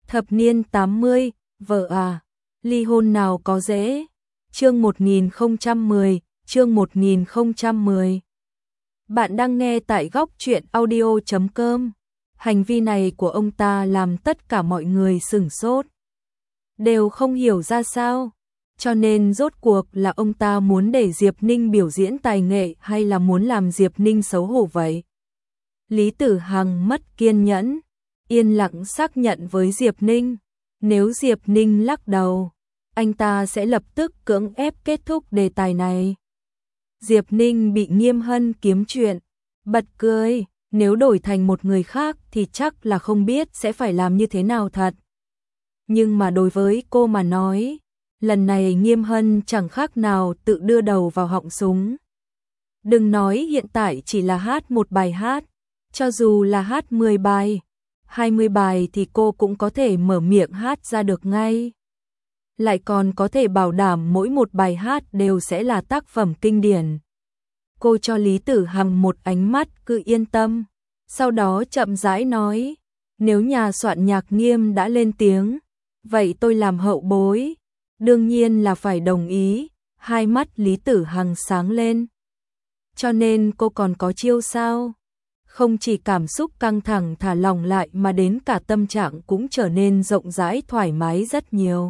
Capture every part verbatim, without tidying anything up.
Thập niên tám mươi, vợ à, ly hôn nào có dễ. Chương một nghìn không trăm mười, chương một nghìn không trăm mười. Bạn đang nghe tại góc truyện audio chấm com. Hành vi này của ông ta làm tất cả mọi người sửng sốt, đều không hiểu ra sao. Cho nên rốt cuộc là ông ta muốn để Diệp Ninh biểu diễn tài nghệ hay là muốn làm Diệp Ninh xấu hổ vậy? Lý Tử Hằng mất kiên nhẫn, yên lặng xác nhận với Diệp Ninh. Nếu Diệp Ninh lắc đầu, anh ta sẽ lập tức cưỡng ép kết thúc đề tài này. Diệp Ninh bị Nghiêm Hân kiếm chuyện, bật cười. Nếu đổi thành một người khác thì chắc là không biết sẽ phải làm như thế nào thật. Nhưng mà đối với cô mà nói, lần này Nghiêm Hân chẳng khác nào tự đưa đầu vào họng súng. Đừng nói hiện tại chỉ là hát một bài hát, cho dù là hát mười bài, hai mươi bài thì cô cũng có thể mở miệng hát ra được ngay. Lại còn có thể bảo đảm mỗi một bài hát đều sẽ là tác phẩm kinh điển. Cô cho Lý Tử Hằng một ánh mắt cứ yên tâm, sau đó chậm rãi nói, nếu nhà soạn nhạc Nghiêm đã lên tiếng, vậy tôi làm hậu bối, đương nhiên là phải đồng ý. Hai mắt Lý Tử Hằng sáng lên. Cho nên cô còn có chiêu sao? Không chỉ cảm xúc căng thẳng thả lỏng lại mà đến cả tâm trạng cũng trở nên rộng rãi thoải mái rất nhiều.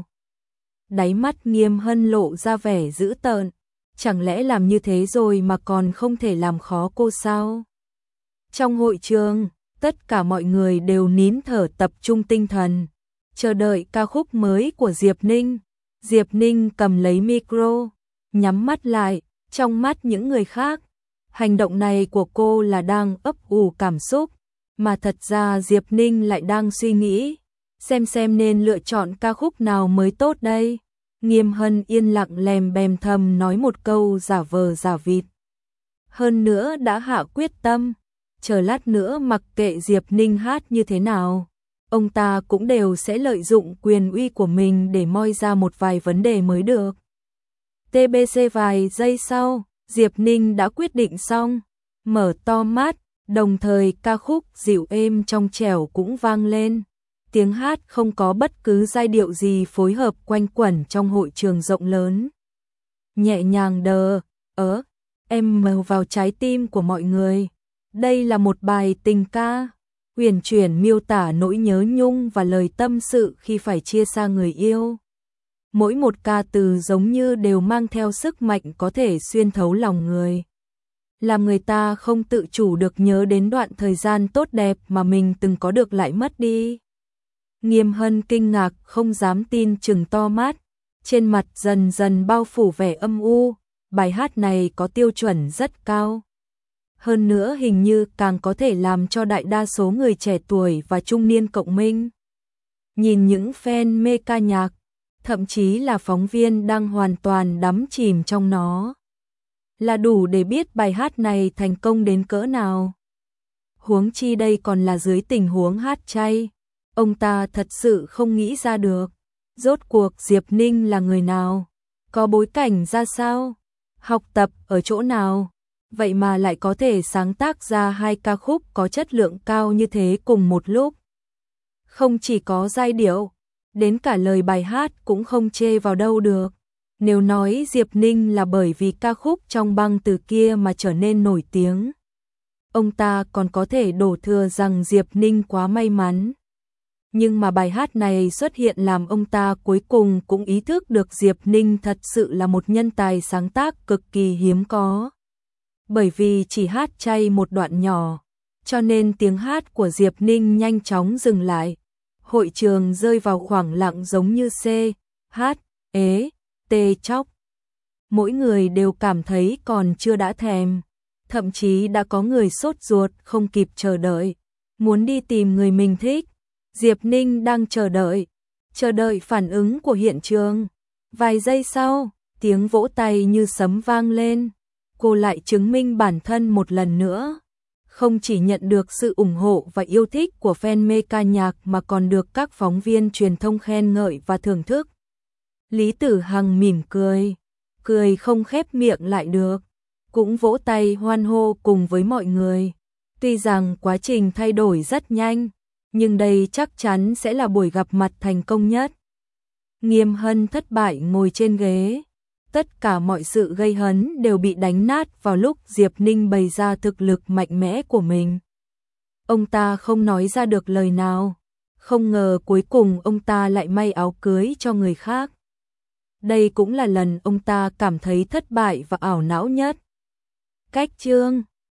Đáy mắt Nghiêm Hân lộ ra vẻ dữ tợn. Chẳng lẽ làm như thế rồi mà còn không thể làm khó cô sao? Trong hội trường, tất cả mọi người đều nín thở tập trung tinh thần, chờ đợi ca khúc mới của Diệp Ninh. Diệp Ninh cầm lấy micro, nhắm mắt lại, trong mắt những người khác, hành động này của cô là đang ấp ủ cảm xúc, mà thật ra Diệp Ninh lại đang suy nghĩ, xem xem nên lựa chọn ca khúc nào mới tốt đây. Nghiêm Hân yên lặng lèm bèm thầm nói một câu giả vờ giả vịt. Hơn nữa đã hạ quyết tâm, chờ lát nữa mặc kệ Diệp Ninh hát như thế nào, ông ta cũng đều sẽ lợi dụng quyền uy của mình để moi ra một vài vấn đề mới được. tê bê xê vài giây sau, Diệp Ninh đã quyết định xong, mở to mắt, đồng thời ca khúc dịu êm trong trẻo cũng vang lên. Tiếng hát không có bất cứ giai điệu gì phối hợp quanh quẩn trong hội trường rộng lớn. Nhẹ nhàng đờ, ớ, em mờ vào trái tim của mọi người. Đây là một bài tình ca, uyển chuyển miêu tả nỗi nhớ nhung và lời tâm sự khi phải chia xa người yêu. Mỗi một ca từ giống như đều mang theo sức mạnh có thể xuyên thấu lòng người, làm người ta không tự chủ được nhớ đến đoạn thời gian tốt đẹp mà mình từng có được lại mất đi. Nghiêm Hân kinh ngạc không dám tin trừng to mắt, trên mặt dần dần bao phủ vẻ âm u. Bài hát này có tiêu chuẩn rất cao. Hơn nữa hình như càng có thể làm cho đại đa số người trẻ tuổi và trung niên cộng minh. Nhìn những fan mê ca nhạc, thậm chí là phóng viên đang hoàn toàn đắm chìm trong nó, là đủ để biết bài hát này thành công đến cỡ nào. Huống chi đây còn là dưới tình huống hát chay. Ông ta thật sự không nghĩ ra được, rốt cuộc Diệp Ninh là người nào, có bối cảnh ra sao, học tập ở chỗ nào, vậy mà lại có thể sáng tác ra hai ca khúc có chất lượng cao như thế cùng một lúc. Không chỉ có giai điệu, đến cả lời bài hát cũng không chê vào đâu được. Nếu nói Diệp Ninh là bởi vì ca khúc Trong băng từ kia mà trở nên nổi tiếng, ông ta còn có thể đổ thừa rằng Diệp Ninh quá may mắn. Nhưng mà bài hát này xuất hiện làm ông ta cuối cùng cũng ý thức được Diệp Ninh thật sự là một nhân tài sáng tác cực kỳ hiếm có. Bởi vì chỉ hát chay một đoạn nhỏ, cho nên tiếng hát của Diệp Ninh nhanh chóng dừng lại. Hội trường rơi vào khoảng lặng giống như C, H, ế, T chóc. Mỗi người đều cảm thấy còn chưa đã thèm. Thậm chí đã có người sốt ruột không kịp chờ đợi, muốn đi tìm người mình thích. Diệp Ninh đang chờ đợi, chờ đợi phản ứng của hiện trường. Vài giây sau, tiếng vỗ tay như sấm vang lên. Cô lại chứng minh bản thân một lần nữa. Không chỉ nhận được sự ủng hộ và yêu thích của fan mê ca nhạc mà còn được các phóng viên truyền thông khen ngợi và thưởng thức. Lý Tử Hằng mỉm cười, cười không khép miệng lại được, cũng vỗ tay hoan hô cùng với mọi người. Tuy rằng quá trình thay đổi rất nhanh, nhưng đây chắc chắn sẽ là buổi gặp mặt thành công nhất. Nghiêm Hân thất bại ngồi trên ghế. Tất cả mọi sự gây hấn đều bị đánh nát vào lúc Diệp Ninh bày ra thực lực mạnh mẽ của mình. Ông ta không nói ra được lời nào. Không ngờ cuối cùng ông ta lại may áo cưới cho người khác. Đây cũng là lần ông ta cảm thấy thất bại và ảo não nhất. Cách chương